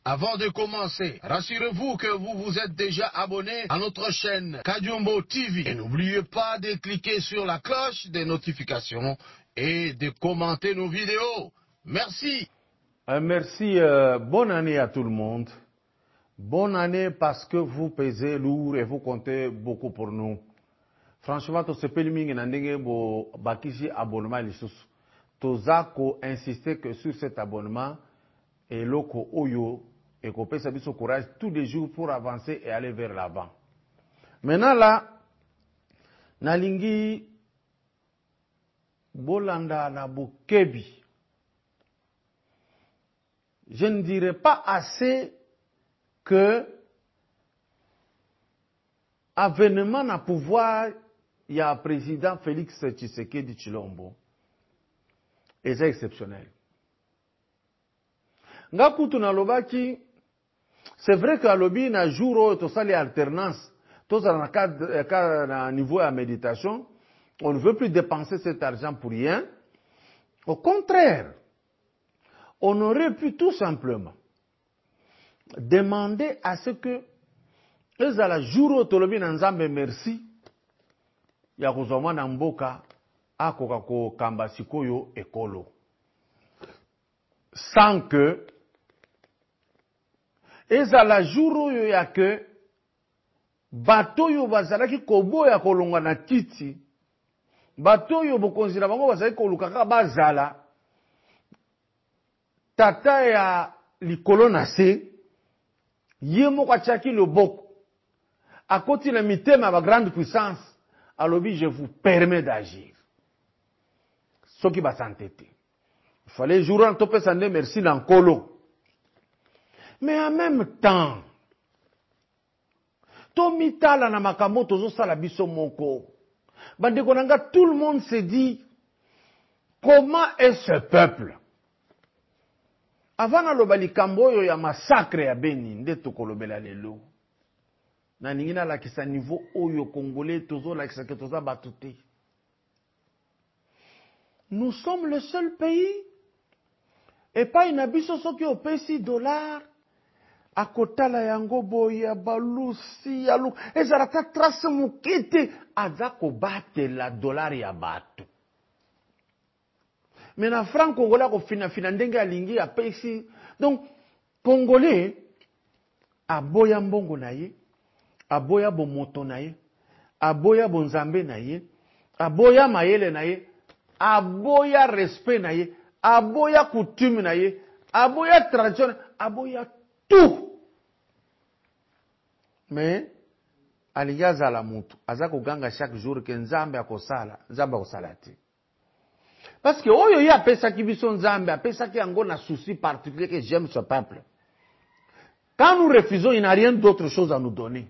Avant de commencer, rassurez-vous que vous vous êtes déjà abonné à notre chaîne Kadiombo TV. Et n'oubliez pas de cliquer sur la cloche des notifications et de commenter nos vidéos. Merci. Merci. Bonne année à tout le monde. Bonne année parce que vous pesez lourd et vous comptez beaucoup pour nous. Franchement, to sepeli mingi na ndenge bo bakisi abonnement lisusu. Tozako insister que sur cet abonnement et loko oyo et qu'on peut s'habiller au courage tous les jours pour avancer et aller vers l'avant. Maintenant là, nalingi bolanda na bokebi. Je ne dirais pas assez que avènement à pouvoir, il y a président Félix Tshisekedi Tshilombo. Et c'est exceptionnel. Ngakutu na lobaki, c'est vrai qu'à lobby na jour to sali alternance, to na cadre na niveau de méditation, on ne veut plus dépenser cet argent pour rien. Au contraire, on aurait pu tout simplement demander à ce que eux à la jour to lobby na nzambe merci ya kozoma na mboka akoka ko kamba sikoyo ekolo sans que ezala jour oyo ya que bato yo bazalaki koboya kolonga na kiti bato yo bokonzi na bango bazalaki koluka kaka bazala tata ya likolo na se ye moko atiaki loboko akoti na mitema ba grande puissance alobi je vous permets d'agir soki basantete il fallait jour en topesa nde merci na nkolo. Mais en même temps, tomitala na makambo tozosala biso moko. Bandeko nanga, tout le monde se dit, comment est ce peuple? Avant naloba likambo oyo ya massacre ya Beni, nde tokolobela lelo. Na ningi na lakisa niveau oyo congolais tozo lakisa ke toza batuté. Nous sommes le seul pays et pas une abisso soki opesi $. Akotala yango boya balusi yalu ezarata trace mukete azako bate la dollar ya bato. Mais na franc congolais ko fina ndenge alingi ya pesi. Donc congolais aboya mbongo na ye, aboya bomoto na ye, aboya bonzambe na ye, aboya mayele na ye, aboya respect na ye, aboya coutume na ye, aboya tradition, aboya tout. Mais alingi azala mutu azako ganga chaque jour que nzambe akosala nzambe akosala te parce que oyo ye apesaki biso nzambe apesaki yango na souci particulier que j'aime ce peuple. Quand nous refusons, il n'a rien d'autre chose à nous donner.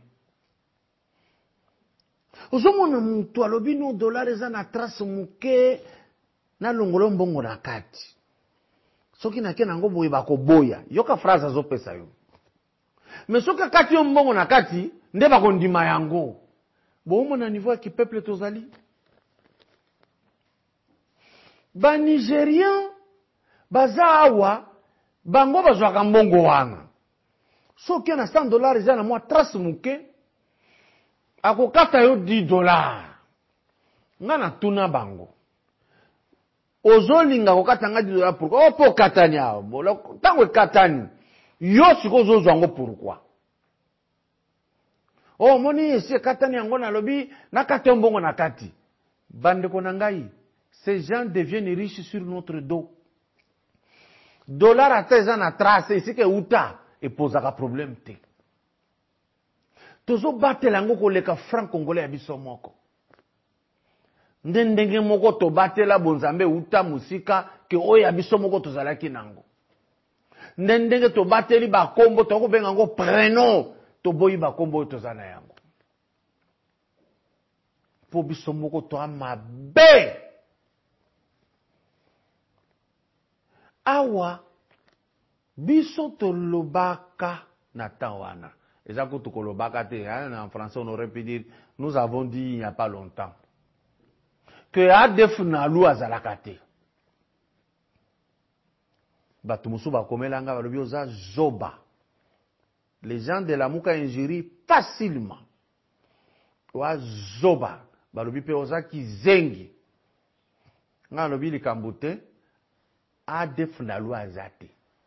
Ozomona mutu alobi no dollar eza na trace muke na longolo mbongo na kati soki na ke nango boye bakoboya yoka phrase azopesa yo. Mais soki kati yo mbongo na kati nde bakondima yango bomo na niveau ya peuple tozali ba Nigérien baza awa bango bazwaka mbongo wana soki na $100 eza na mwa trace muke akokata yo $10 nga na tuna bango ozolinga kokata nga $10 pourquoi opo katani awo tango katani yo sikozo zwango pourquoi? Oh moni esi katani yango na lobi na kate mbongo na kati. Bandeko na ngai, ces gens deviennent riches sur notre dos. Dollar ateza na trace esi ke uta e posaka problème te. Tozo batela yango koleka franc congolais ya biso moko. Ndenge moko to batela bonzambe uta musika ke oya biso moko tozalaki nango. Ndenge to bateli ba kombo to ko benga ngo prénom to boyi ba kombo to zana yango po biso moko to amabe awa biso to lobaka na tawana ezako to kolobaka te en français on aurait pu dire nous avons dit il n'y a pas longtemps que ADF na lu azalaka te bato musu bakomelanga balobi oza zoba les gens de Lamuka injurient facilement. Wa zoba, balobi pe ozaki zengi. Nga lobi likambute, ADF na loi azate.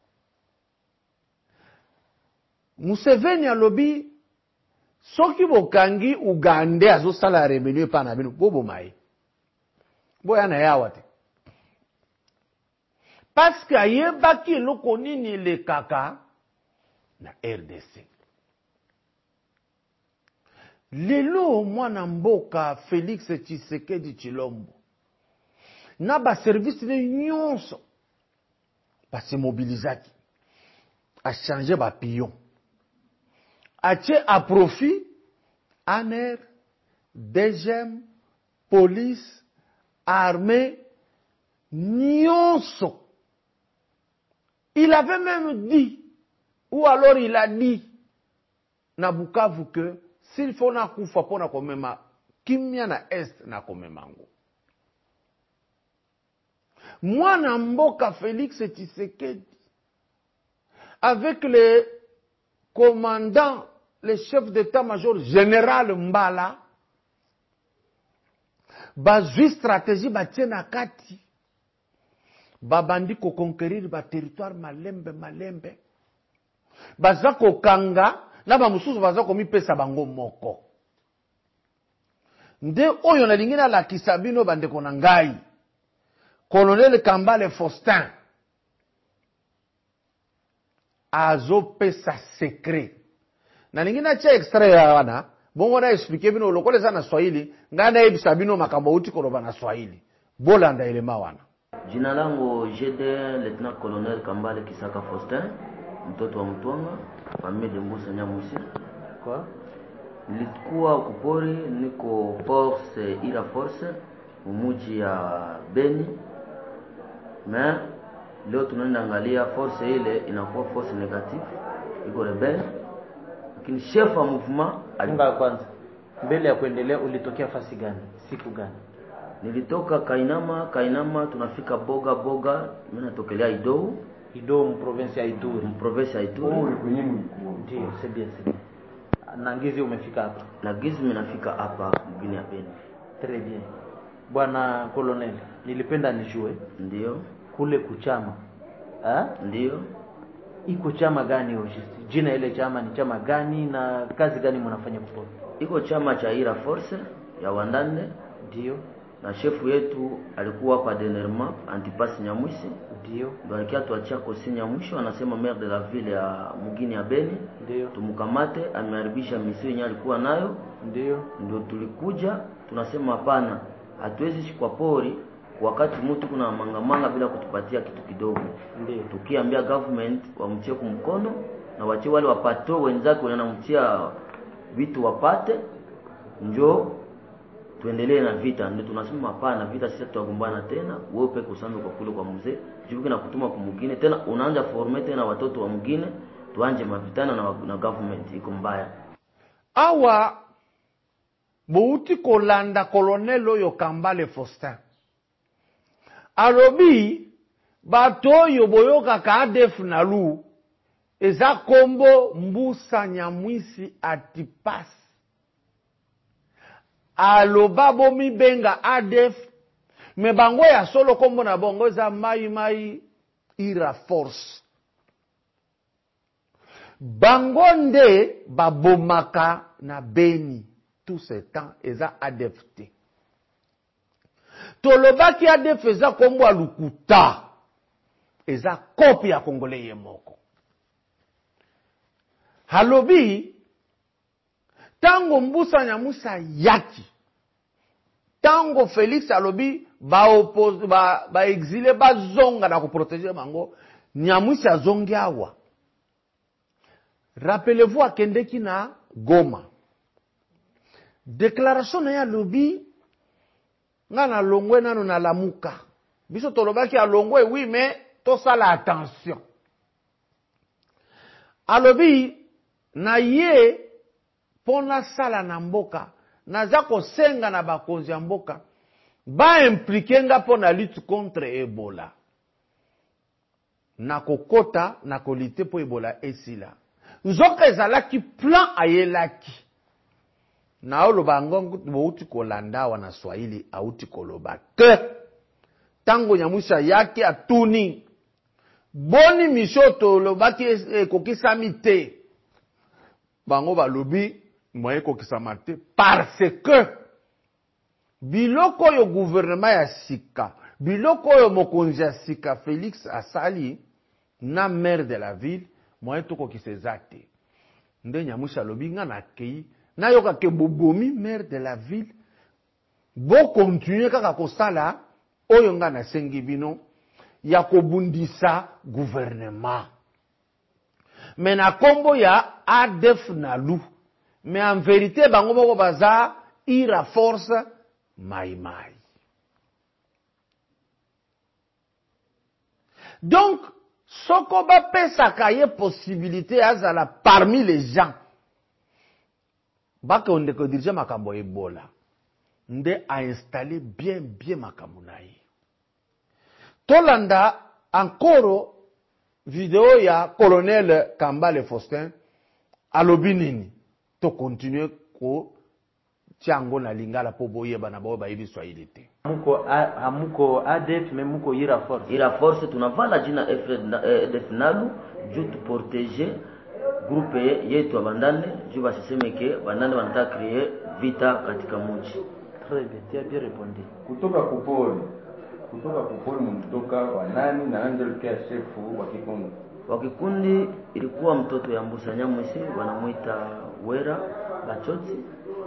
Museveni alobi, soki bokangi Uganda azo sala rebellion pa na bino, bobo mai. Boya na yawate. Parce que ayebaki loko nini le kaka na RDC. Lelo mwana mboka Félix Tshisekedi Tshilombo na ba service de nyonso ba se mobilisaki a changer ba pion a tche a profit ANR, DGM, police, armée, nyonso. Il avait même dit, ou alors il a dit, na Bukavu que, s'il faut na kufa po na komema, kimia na est na komemango. Mwana mboka Félix Tshisekedi, avec le commandant, le chef d'état-major général Mbala, bazui stratégie batie na kati, babandi ko conquérir ba territoire malembe, baza ko kanga, na ba mususu baza ko mipesa bango moko. Nde oyo na lingina la kisabino bande ko na ngai. Colonel Kambale Faustin azo pesa secret. Na lingina cha extrait ya wana, bongo na explique bino lokole sana Swahili, ngana ebisa bino makambo uti koloba na Swahili. Bolanda elema wana. Jina langu GD Lieutenant Colonel Kambale Kisaka Faustin, mtoto wa Mtwanga, familia de Mbusa Nyamusi. Kwa nilikuwa kupori, niko force ila force umuji ya Beni. Mais leo tunaenda angalia force ile inakuwa force negative, iko rebel. Lakini chef wa mouvement alinga kwanza. Mbele ya kuendelea ulitokea fasi gani? Siku gani? Nilitoka Kainama tunafika Boga, mimi natokelea Idou province ya Ituri. Province ya Ituri. Ndio, c'est bien. Na Ngizi umefika hapa? Na Ngizi ninafika hapa mgini ya Beni. Très bien. Bwana Colonel, nilipenda nijue. Ndio. Kule kuchama. Ndio. Iko chama gani hoje? Jina ile chama ni chama gani na kazi gani mnafanya kupona? Iko chama cha Ira Force ya Wandande. Ndio. Na shefu yetu alikuwa hapa Denerma Antipas Nyamwisi. Ndio. Ndio alikia tuachia Kosi Nyamwisho, anasema maire de la ville ya mugini ya Beni. Ndio. Tumukamate, ameharibisha misio yenye alikuwa nayo. Ndio tulikuja, tunasema hapana, hatuwezi kwa pori wakati mtu kuna mangamanga bila kutupatia kitu kidogo. Ndio. Tukiambia government wamtie kumkono na wache wale wapato wenzake wanamtia vitu wapate, njoo tuendelee na vita. Ndio tunasema hapana, vita sisi tutagombana tena, wewe peke usambe kwa kule kwa mzee, jibuke na kutuma kwa mwingine tena, unaanza former tena watoto wa mwingine, tuanje mavitana na government iko mbaya. Awa bouti kolanda colonel oyo Kambale Faustin. Alobi bato yo boyoka ka ADF na lu eza kombo Mbusa Nyamwisi Antipas. Aloba bomi benga ADF me bango ya solo kombo na bongo za mai Ira Force. Bango nde babomaka na Beni tout ce temps eza ADF te. Tolobaki ADF eza kombo alukuta eza kopi ya Kongole ye moko. Halobi tango Mbusa Nyamusa yaki, tango Félix alobi ba exilé ba zonga na kuprotéger bango, Nyamusa zongi awa. Rappelez-vous akendeki na Goma. Déclaration na ya lobi nga na longwe nano na Lamuka. Biso tolobaki a longwe oui mais to sala attention. Alobi na ye pona sala na mboka naza kosenga na bakonzi ya mboka ba impliquer nga pona lutte contre Ebola. Na kokota na kolite po Ebola esila. nzoka ezalaki plan ayelaki na oloba ngongo bouti kolanda wana Swahili auti koloba ke tango Nyamusa yake atuni boni mishoto lobaki kokisami te bango balobi moye kokisama te parce que biloko yo gouvernement ya sika biloko yo mokonzi ya sika Félix asali na maire de la ville moye to kokiseza te nde Nyamusa lobi nga na kei na yoka ke bobomi maire de la ville bo continuer kaka kosala oyo nga na sengi bino ya kobundisa gouvernement mais na kombo ya ADF Nalu mais en vérité bango moko baza ira force mai. Donc soko ba pesaka ye possibilité azala parmi les gens baka onde ko dirige makambo Ebola nde a installé bien makambo na ye. Tolanda encore vidéo ya colonel Kambale Faustin alobi nini to continuer ko tiango na lingala po boyeba na bao bayibi Swahili te. Amuko ADF mais muko ira force. Ira force tunavala jina ADF Nalu juu tu protéger groupe yetu Bandande juu basisemeke Bandande wanataka créer vita katika mji. Très bien, tu as bien répondu. Kutoka kupori mtoka wa nani na angel care chef wa kikundi. Wa kikundi ilikuwa mtoto ya Mbusa Nyamwisi wanamuita Wera Bachoti.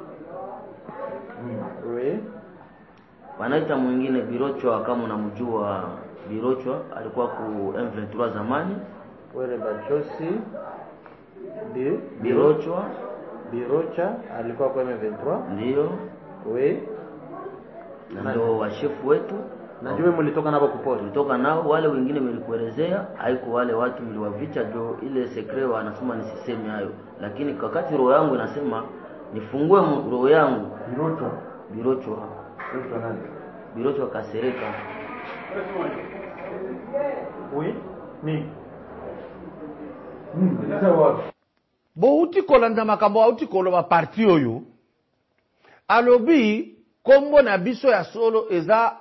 Oui. Wanaita mwingine Birochwa kama unamjua Birochwa alikuwa ku M23 zamani. Wera Bachoti. Birocha alikuwa kwa M23. Ndio. Oui. Na ndio wa chef wetu. Najua mlitoka nao kupori. Tulitoka nao wale wengine nilikuelezea haiko wale watu mliwavicha jo ile secret wanasema nisiseme hayo. Lakini wakati roho yangu inasema nifungue roho yangu. Birochwa Kasereka. Oui. Ni. Bo uti kolanda makambo uti koloba parti oyo. Alobi kombo na biso ya solo eza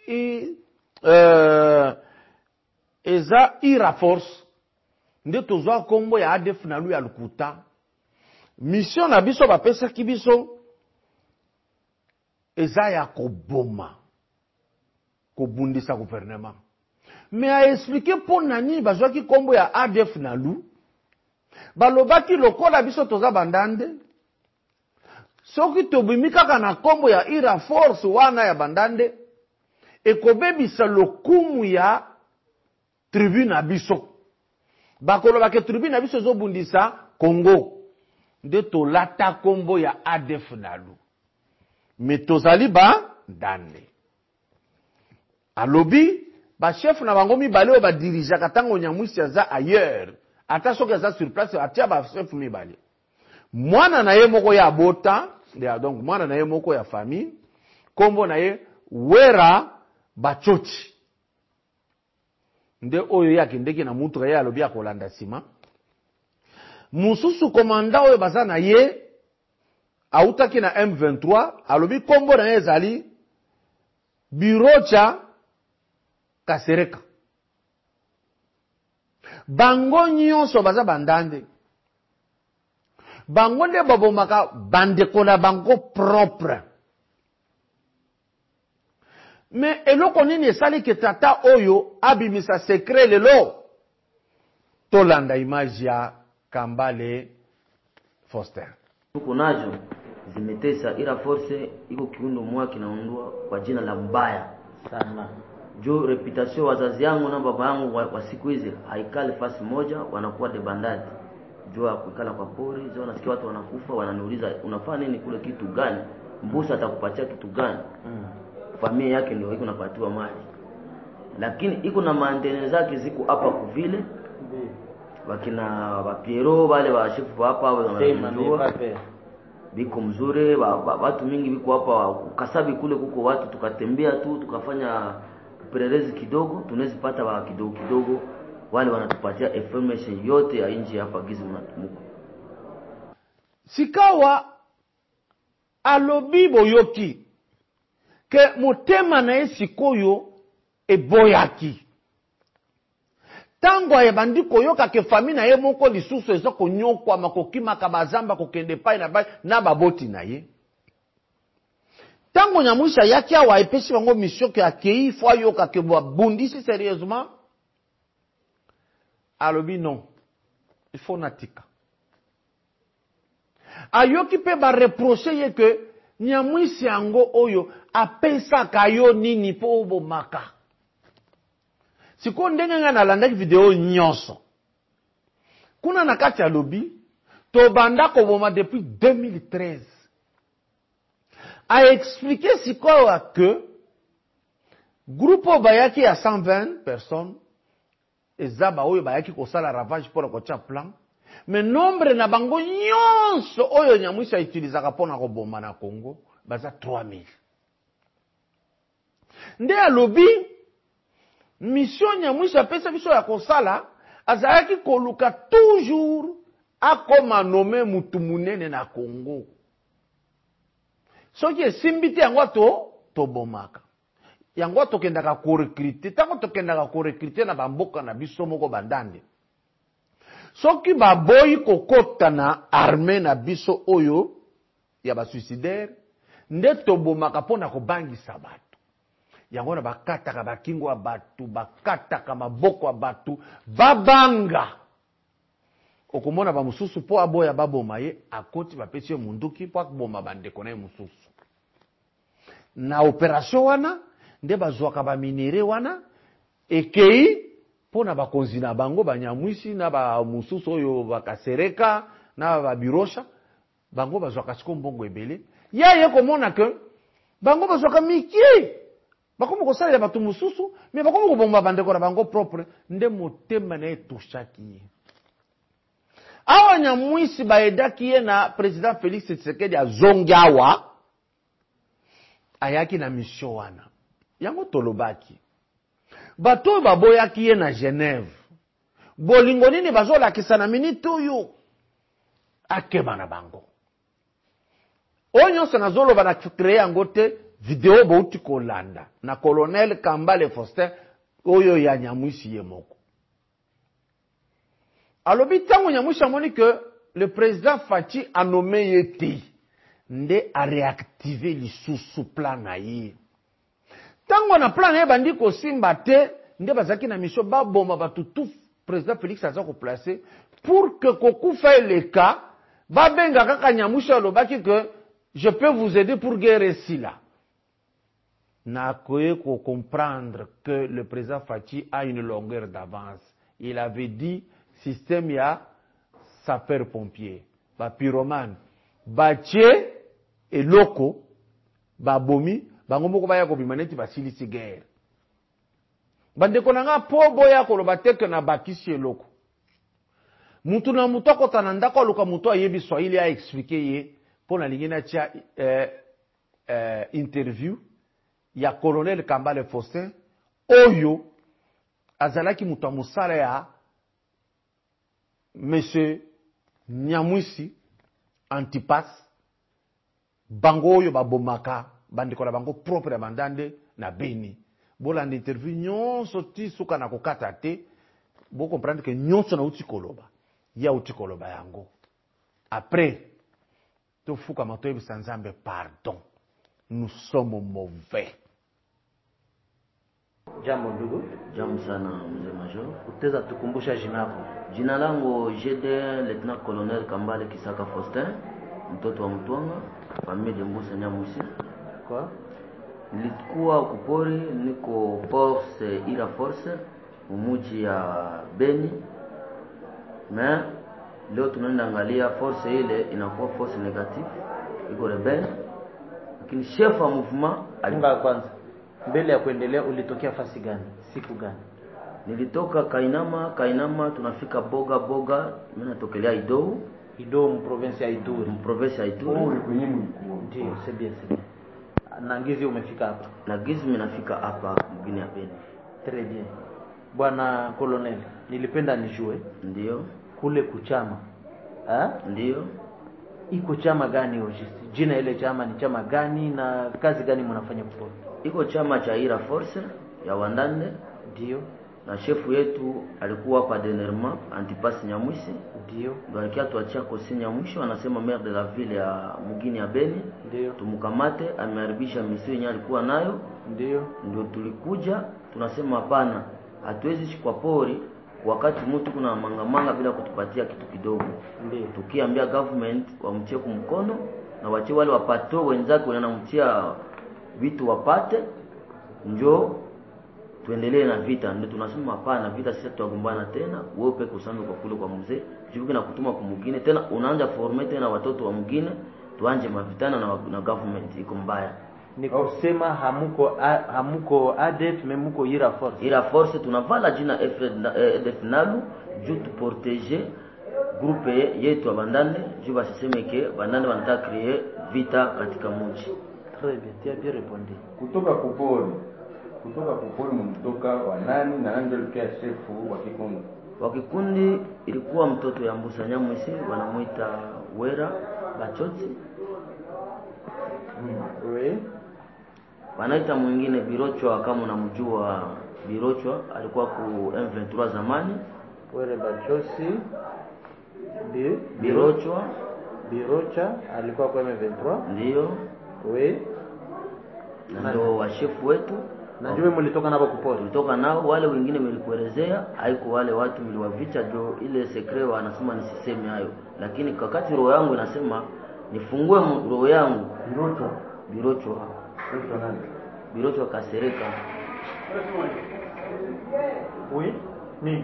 ira force nde tozwa kombo ya ADF Nalu ya lukuta mission na biso bapesa ki biso eza ya koboma kobundisa gouvernement mais a expliquer pour nani bazwaki kombo ya ADF Nalu balobaki lokola biso toza Bandande soki tobimi kaka na kombo ya ira force wana ya Bandande ekobebisa lokumu ya tribu na biso bakoloba ke tribu na biso ezobundisa Congo nde tolata kombo ya ADF Nalu mais tozali Bandande alobi ba chef na bango mibale oyo badirijaka ntango Nyamwisi aza ailleurs ata soki aza sur place atia ba chef mibale mwana na ye moko ya bota donc mwana na ye moko ya famille kombo na ye Wera Bachoti nde oyo yake ndeki na mutu ya alobi akolanda sima mususu komanda oyo baza na ye autaki na M23 alobi kombo na ye ezali Birocha Kasereka bango nyonso baza Bandande bango nde babomaka bandeko na bango propre mais eloko nini esali ke tata oyo abimisa secret lelo tolanda image ya Kambale Faustin tuko nazo zimetesa ira force iko kiundo mwa kinaundwa kwa jina la mbaya sana jo reputation wazazi yangu na baba yangu wa siku hizi haikali fasi moja wanakuwa debandadi jua kukala kwa pori zao nasikia watu wanakufa wananiuliza unafanya nini kule kitu gani Mbusa atakupatia kitu gani familia yake ndio iko napatiwa mali lakini iko na maandene zake ziko hapa kuvile wakina Bapiero wale wa chifu hapa wanajua biko mzuri watu mingi biko hapa Kasabi kule kuko watu tukatembea tu tukafanya upelelezi kidogo tunaweza pata wa kidogo wale wanatupatia information yote ya nje hapa gizi mnatumuko Sikawa alobi boyoki ke motema na ye sikoyo eboyaki. Tango ayebandi koyoka ke fami na ye moko lisusu eza konyokwa makokimaka bazamba kokende pai na bai na baboti na ye. Tango Nyamwisi yaki awa epesi bango mission ke akei fo ayoka ke bundisi sérieusement. Alobi non. Il faut natika. Ayoki pe ba reprocher ye ke Nyamwisi yango oyo apesa kayo nini po bomaka. Siko ndenge nga nalandaki video nyonso. Kuna nakati ya lobi, to banda ko boma depuis 2013. A expliqué sikoyo que groupe bayaki ya 120 personnes ezaba oyo bayaki kosala ravage pour kotia plan, mais nombre na bango nyonso oyo Nyamwisi utilisaka pona ko boma na Congo baza 3000. Nde ya lobi mission Nyamwisi apesa biso ya kosala azalaki koluka toujours akoma nome mutu munene na Congo. Soki esimbite yango to bomaka. Yango to kendaka ko recruter, tango to kendaka ko recruter na bamboka na biso moko bandande. Soki baboyi kokota na armée na biso oyo ya ba suicidaire, nde to bomaka pona ko bangisa bato. Yango na bakataka bakingo ya batu, bakataka maboko ya batu, babanga. Okomona ba mususu po aboya baboma ye akoti bapesi ye munduki po akboma bandeko na ye mususu. Na operation wana nde bazwaka ba minere wana ekei pona bakonzi na bango Banyamwisi na ba mususu oyo bakasereka na ba birosha bango bazwaka siko mbongo ebele. Ye komona ke bango bazwaka mikie. Bakomo kosalela batu mususu mais bakomo kobomba bandeko na bango propre nde motema na etushaki. Awa Nyamwisi baedaki ye na président Félix Tshisekedi azongawa ayaki na mission wana. Yango tolobaki. Bato baboyaki ye na Genève. Bolingo nini bazolakisa na minute oyo akeba na bango. Onyo sana zolo bana créer yango te video bouti kolanda na colonel Kambale Faustin oyo ya Nyamwisi ye moko. Alobi tango Nyamwisi amoni que le président Fachi a nommé yeti nde a réactiver lisusu plan na ye. Tango na plan na ye bandi ko simba te nde bazaki na mission ba bomba batutu président Félix aza ko placer pour que kokufa le cas ba benga kaka Nyamwisi alobaki que je peux vous aider pour guérir cela. N'a qu'à comprendre que le président Fachi a une longueur d'avance. Il avait dit système ya sapeur-pompier, ba pyromane, ba tche et loko, ba bomi, ba ngomoko ba ya ko bimaneti ba silisi guerre. Bandeko nanga po boya ko loba teke na bakisi loko. Mutu na mutu akota ndako luka mutu ayebi Swahili a expliquer ye pona lingina tia interview ya colonel Kambale Faustin oyo azalaki mutu musala ya monsieur Nyamwisi Antipas bango oyo babomaka bandeko na bango propre ya bandande na Beni. Bola interview nyonso ti suka na kokata te bo comprendre que nyonso na uti koloba ya uti koloba yango. Après to fuka matoyebi sanzambe pardon. Nous sommes mauvais. Jambo ndugu. Jambo sana mzee Major. Utaweza tukumbusha jina lako? Jina langu GD Lieutenant Colonel Kambale Kisaka Faustin, mtoto wa Mtwanga, familia de Mbusa Nyamwisi. Kwa? Nilikuwa kupori niko force ila force mumuji ya Beni. Mais leo tunaenda angalia force ile inakuwa force negative, iko rebelle. Lakini chef wa mouvement alimba kwanza. Mbele ya kuendelea ulitokea fasi gani? Siku gani? Nilitoka Kainama tunafika Boga, mimi natokelea Idou mu province ya Ituri. Mu province ya Ituri. Uri kwenye mlikuwa. Ndio, c'est bien. Na Ngizi umefika hapa? Na Ngizi mimi nafika hapa mgini ya Beni. Très bien. Bwana Colonel, nilipenda nijue. Ndio. Kule kuchama. Ndio. Iko chama gani Auguste? Jina ile chama ni chama gani na kazi gani mnafanya kupori? Iko chama cha Ira Force ya Wandande, Ndio. na shefu yetu alikuwa hapa Denerma Antipas Nyamwisi, Ndio. ndio alikia tuachia kosi Nyamwisho, anasema maire de la ville ya mugini ya Beni. Ndio. Tumukamate, ameharibisha misio yenyewe alikuwa nayo. Ndio. Ndio tulikuja tunasema hapana, hatuwezi shikwa pori wakati mtu kuna mangamanga bila kutupatia kitu kidogo. Ndio. Tukiambia government wamtie kumkono na wache wale wapato wenzake wanamtia vitu wapate, njoo tuendelee na vita. Ndio tunasema hapana, vita sisi tutagombana tena, wewe peke usambe kwa kule kwa mzee jibuke na kutuma kwa mwingine tena, unaanza former tena watoto wa mwingine, tuanje mavitana na government iko mbaya. Ni kusema hamuko ADF memuko Ira Force. Ira Force tunavala jina EDF Nalu juu tu protéger groupe yetu Bandande, juu basiseme ke Bandande wanataka créer vita katika mji. Très bien, tu as bien répondu. Kutoka kupori mtoka wa nani na ndio alikuwa shefu wa kikundi? Wa kikundi ilikuwa mtoto ya Mbusa Nyamwisi, wanamuita Wera Bachoti. Oui. Wanaita mwingine Birochwa, kama unamjua Birochwa, alikuwa ku M23 zamani. Wera Bachosi. Birocha alikuwa kwa M23. Ndio. Oui. Na ndio wa shefu wetu. Na njoo mlitoka nabo kupori. Tulitoka nao, wale wengine nilikuelezea, haiko wale watu niliwavicha, ndio ile secret wanasema nisiseme hayo. Lakini wakati roho yangu inasema nifungue roho yangu. Birochwa. Birochwa Kasereka. Oui. Ni.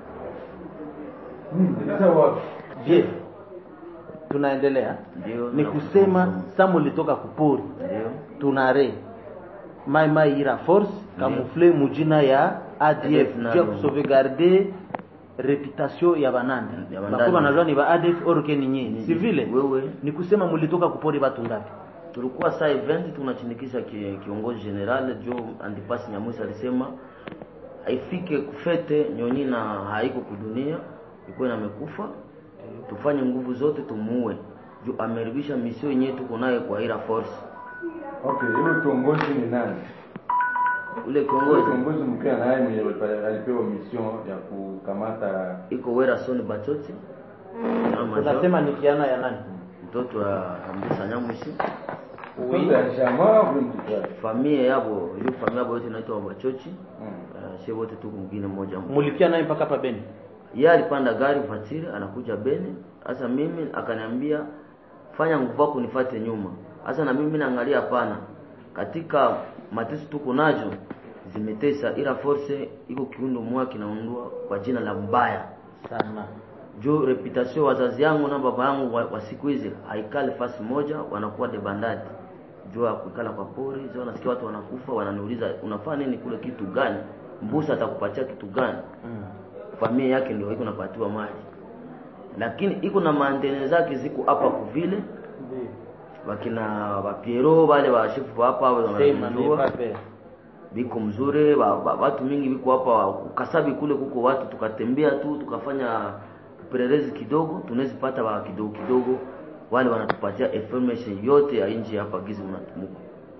Sawa. Bien. Tunaendelea. Ndio. Ni kusema Samu litoka kupori. Ndio. Tunare Mai Ira Force camoufler mujina ya ADF Ndio. juu ya sauvegarder reputation ya Banande. Bakubwa najua ni ba ADF orke ni nyinyi. Si vile? Wewe. Ni kusema mlitoka kupori watu ngapi? Tulikuwa saa event tunachindikisha kiongozi general Joe Antipasi Nyamwisi, alisema haifike kufete nyonyi na haiko kudunia, iko amekufa, tufanye nguvu zote tumuue. Joe ameribisha misio yenyewe tuko nayo kwa Ira Force. Okay, yule kiongozi ni nani? Ule kiongozi mkia naye mwenye alipewa mission ya kukamata iko Wera Soni Bachoti. Unasema ni kiana ya nani? Mtoto wa Mbusa Nyamwisi. Oui, jamaa mtu familia yabo, hiyo familia yabo yote inaitwa Bachochi. Sio wote tuko mwingine mmoja. Mulikia naye mpaka hapa Beni. Yeye alipanda gari vatiri anakuja Beni. Sasa mimi akaniambia fanya nguvu yako nifuate nyuma. Sasa na mimi naangalia hapana. Katika mateso tuko nazo zimetesa, Ira Force iko kiundo mwa kinaundwa kwa jina la mbaya sana. Jo reputation wazazi yangu na baba yangu wa siku hizi haikali fasi moja, wanakuwa de bandadi. Jo akikala kwa pori, jo nasikia watu wanakufa, wananiuliza unafanya nini kule, kitu gani? Mbusa atakupatia kitu gani? Familia yake ndio iko napatiwa mali. Lakini iko na maantene zake ziko hapa kuvile. Wakina Wapiero wale wa shefu hapa wao wanajua. Biko mzuri, watu mingi biko hapa Kasabi kule kuko watu, tukatembea tu tukafanya upelelezi kidogo, tunaweza pata wa kidogo wale wanatupatia information yote ya nje hapa gizi mnatumuko.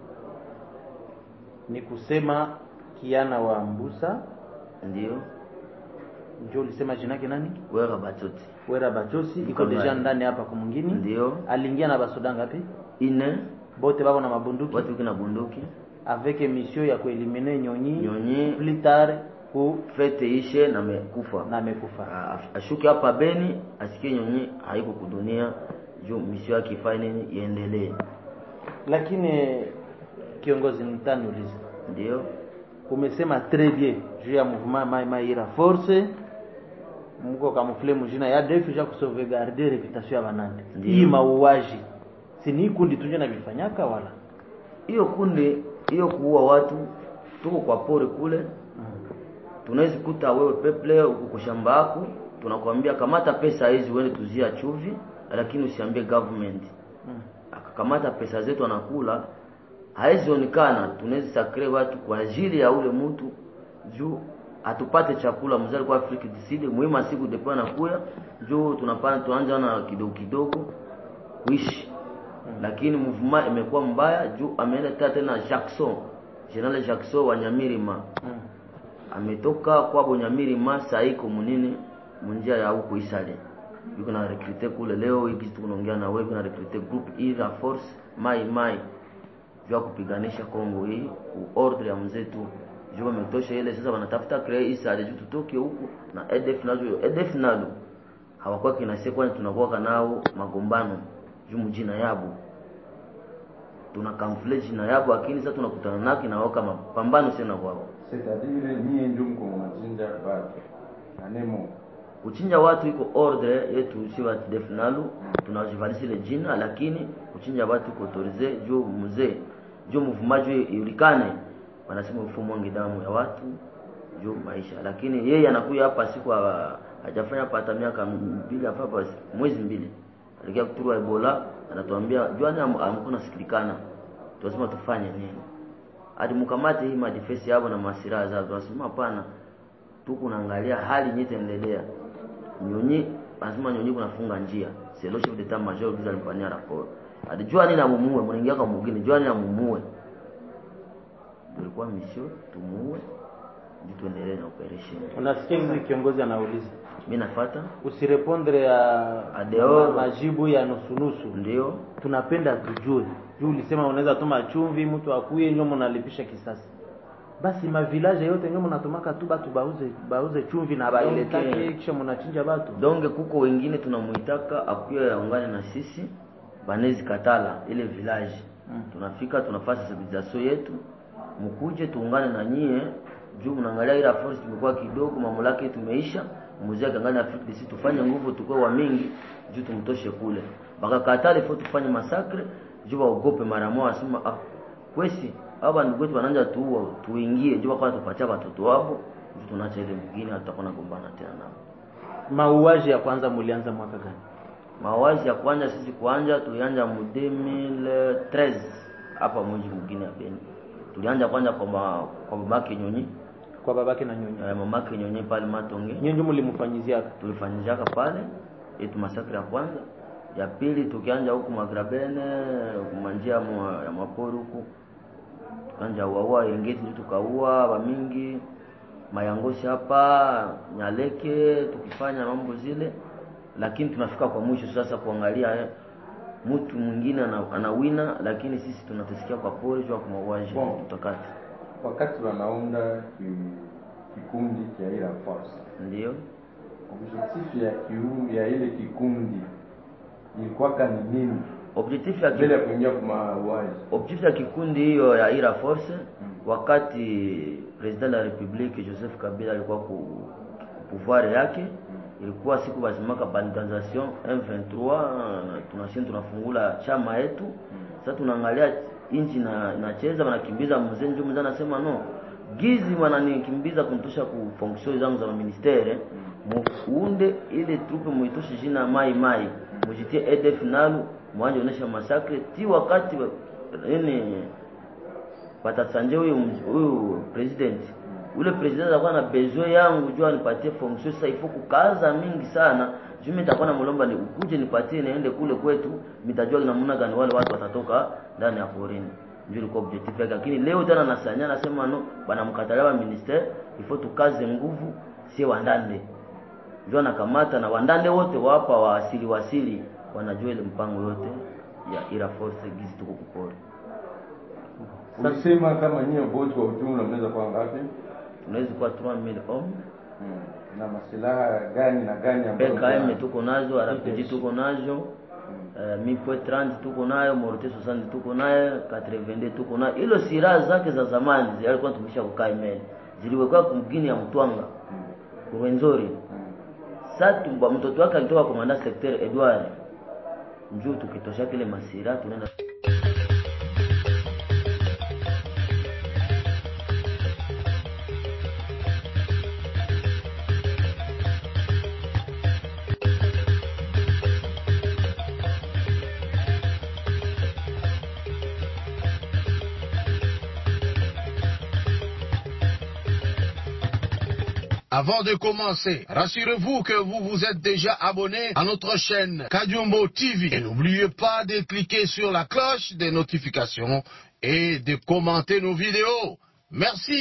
Ni kusema kiana wa Mbusa ndio njoo ulisema jina yake nani? Wera Bachosi iko deja ndani hapa kwa mwingine. Ndio. Aliingia na basoda ngapi? 4. Bote bako na mabunduki. Watu kina bunduki. Avec mission ya kueliminer nyonyi. Plus tard ku fete ishe na mekufa. Ashuke hapa Beni asikie nyonyi haiko kudunia, juu mission yake ifanye nini iendelee. Lakini kiongozi mtani uliza. Ndio. Umesema très bien juu ya mouvement Mai Ira Force mko camoufler mjina ya ADF ya kusauvegarder reputation ya Banande. Hii mauaji si ni kundi tuje na vifanyaka wala hiyo kundi hiyo kuua watu tuko kwa pori kule. Tunaweza kuta wewe peple uko kushamba yako, tunakwambia kamata pesa hizi uende tuzia chuvi, lakini usiambie government. Akakamata pesa zetu anakula, haizionekana. Tunaweza sakre watu kwa ajili ya ule mtu juu atupate chakula. Mzali kwa Afrika diside muhimu siku depo na kuya juu tunapana tuanza na kidogo kuishi. Lakini mouvement imekuwa mbaya juu ameleta tena Jackson, General Jackson wa Nyamirima. Ametoka kwa Bonyamirima saiko munini munjia ya huko Isale. Yuko na recruiter kule leo hiki tunaongea na wewe, na recruiter group Ira Force Mai vya kupiganisha Kongo hii ku ordre ya mzetu. Jua metosha ile sasa wanatafuta create Isale juu tutoke huko na EDF nalo hawakuwa kinasekwa, tunakuwa nao magombano juu mjina yabo. Tuna camouflage na yabo, lakini sasa tunakutana naki na waka mapambano sana kwao. C'est-à-dire nyie ndio mko mnachinja watu na nemo kuchinja watu iko ordre yetu, si watu defnalu tunajivalisha ile jina, lakini kuchinja watu iko autorize juu mzee juu mvumaji yulikane, wanasema ufumo damu ya watu juu maisha. Lakini yeye anakuja hapa siku hajafanya pata miaka 2 hapa mwezi 2 alikia kuturwa Ebola, anatuambia juani amkuna sikilikana, tunasema tufanye nini hadi mkamate hii madefense yao na masira zao. Tunasema hapana, tuko naangalia hali nyete endelea. Nyonyi lazima nyonyi kunafunga njia, c'est le chef d'état major qui alifanya rapport hadi juani na mumue mnaingia kwa mwingine, juani na mumue tulikuwa mission tumuue ndio tuendelee na operation. Unasikia hivi kiongozi anauliza, mimi nafuata usirepondre ya majibu ya nusu. Ndio tunapenda tujue juu ulisema unaweza tuma chumvi mtu akuye nyomo nalipisha kisasi. Basi village yote nyomo natomaka tu batu bauze chumvi na bailetake kisha mnachinja batu. Donge kuko wengine tunamuitaka akuye yaungane na sisi banezi katala ile village. Tunafika tunafanya sensibilisation yetu, mkuje tuungane na nyie juu mnaangalia ila force tumekuwa kidogo, mamlaka yetu tumeisha, muziki kangana Afrika sisi tufanye nguvu tukue wa mingi juu tumtoshe kule. Baka katale fo tufanye masakre juu waogope mara moja, asema kwesi aba ndugu wetu wananja tuingie juu kwa tupacha watoto wao juu tunaacha ile mwingine tutakuwa gombana tena nao. Mauaji ya kwanza mulianza mwaka gani? Mauaji ya kwanza sisi kuanja tulianza mu 2013 hapa mji mwingine ya Beni. Tulianza kwanza kwa babake Nyonyi, kwa babake na Nyonyi. Mamake Nyonyi pale Matonge. Nyonyi mlimfanyizia? Tulifanyizia pale yetu masakre ya kwanza. Ya pili tukianja huku Magrabene, kumanjia ya mapori huku. Tukanja waua Ingeti tukaua wa mingi. Mayangoshi hapa Nyaleke tukifanya mambo zile, lakini tunafika kwa mwisho sasa kuangalia mtu mwingine anawina, lakini sisi tunatesikia kwa pori kwa mauaji tutakati. Wakati wanaunda kikundi cha ila force, ndio objectif ya ile kikundi ilikuwa ni nini? Objectif ya bila kuingia kwa mauaji. Objectif ya kikundi hiyo ya ila force wakati president la Republique Joseph Kabila alikuwa ku pouvoir yake, ilikuwa siku bazimaka bandazation M23 tunafungula chama yetu. Sasa tunaangalia inchi inacheza wanakimbiza mzee njoo mzee anasema no gizi wananikimbiza kuntosha ku fonction zangu za ministere, muunde ile trupe muitoshe jina mai mujitie EDF nalu mwanje onesha masakre ti wakati patatanje huyu president ule president alikuwa na besoin yangu jua nipatie fonction. Sasa ifo kukaza mingi sana juu nitakuwa na mlomba ni ukuje nipatie niende kule kwetu, nitajua namna gani wale watu watatoka ndani ya porini. Ndio ilikuwa objective yake, lakini leo tena nasanya nasema no bana mkataliwa minister ifo tukaze nguvu si wandande ndio nakamata na wandande wote wapa wasili wanajua ile mpango yote ya ila force gizi tuko kupori. Unasema kama nyie bote kwa ujumla mnaweza kuwa ngapi? Tunaweza kuwa 3000 hommes. Na masilaha gani na gani ambayo PKM tuko nazo, RPG tuko nazo, Mi.30 tuko nayo, Morte 60 tuko nayo, 82 tuko nayo. Hilo silaha zake za zamani zilikuwa tumesha kukaa imeli. Ziliwekwa kumgini ya Mtwanga. Kurwenzori. Sasa mtoto wake alitoka komanda secteur Edouard. Njoo tukitosha kile masira tunaenda. Avant de commencer, rassurez-vous que vous vous êtes déjà abonné à notre chaîne Kajumbo TV. Et n'oubliez pas de cliquer sur la cloche des notifications et de commenter nos vidéos. Merci.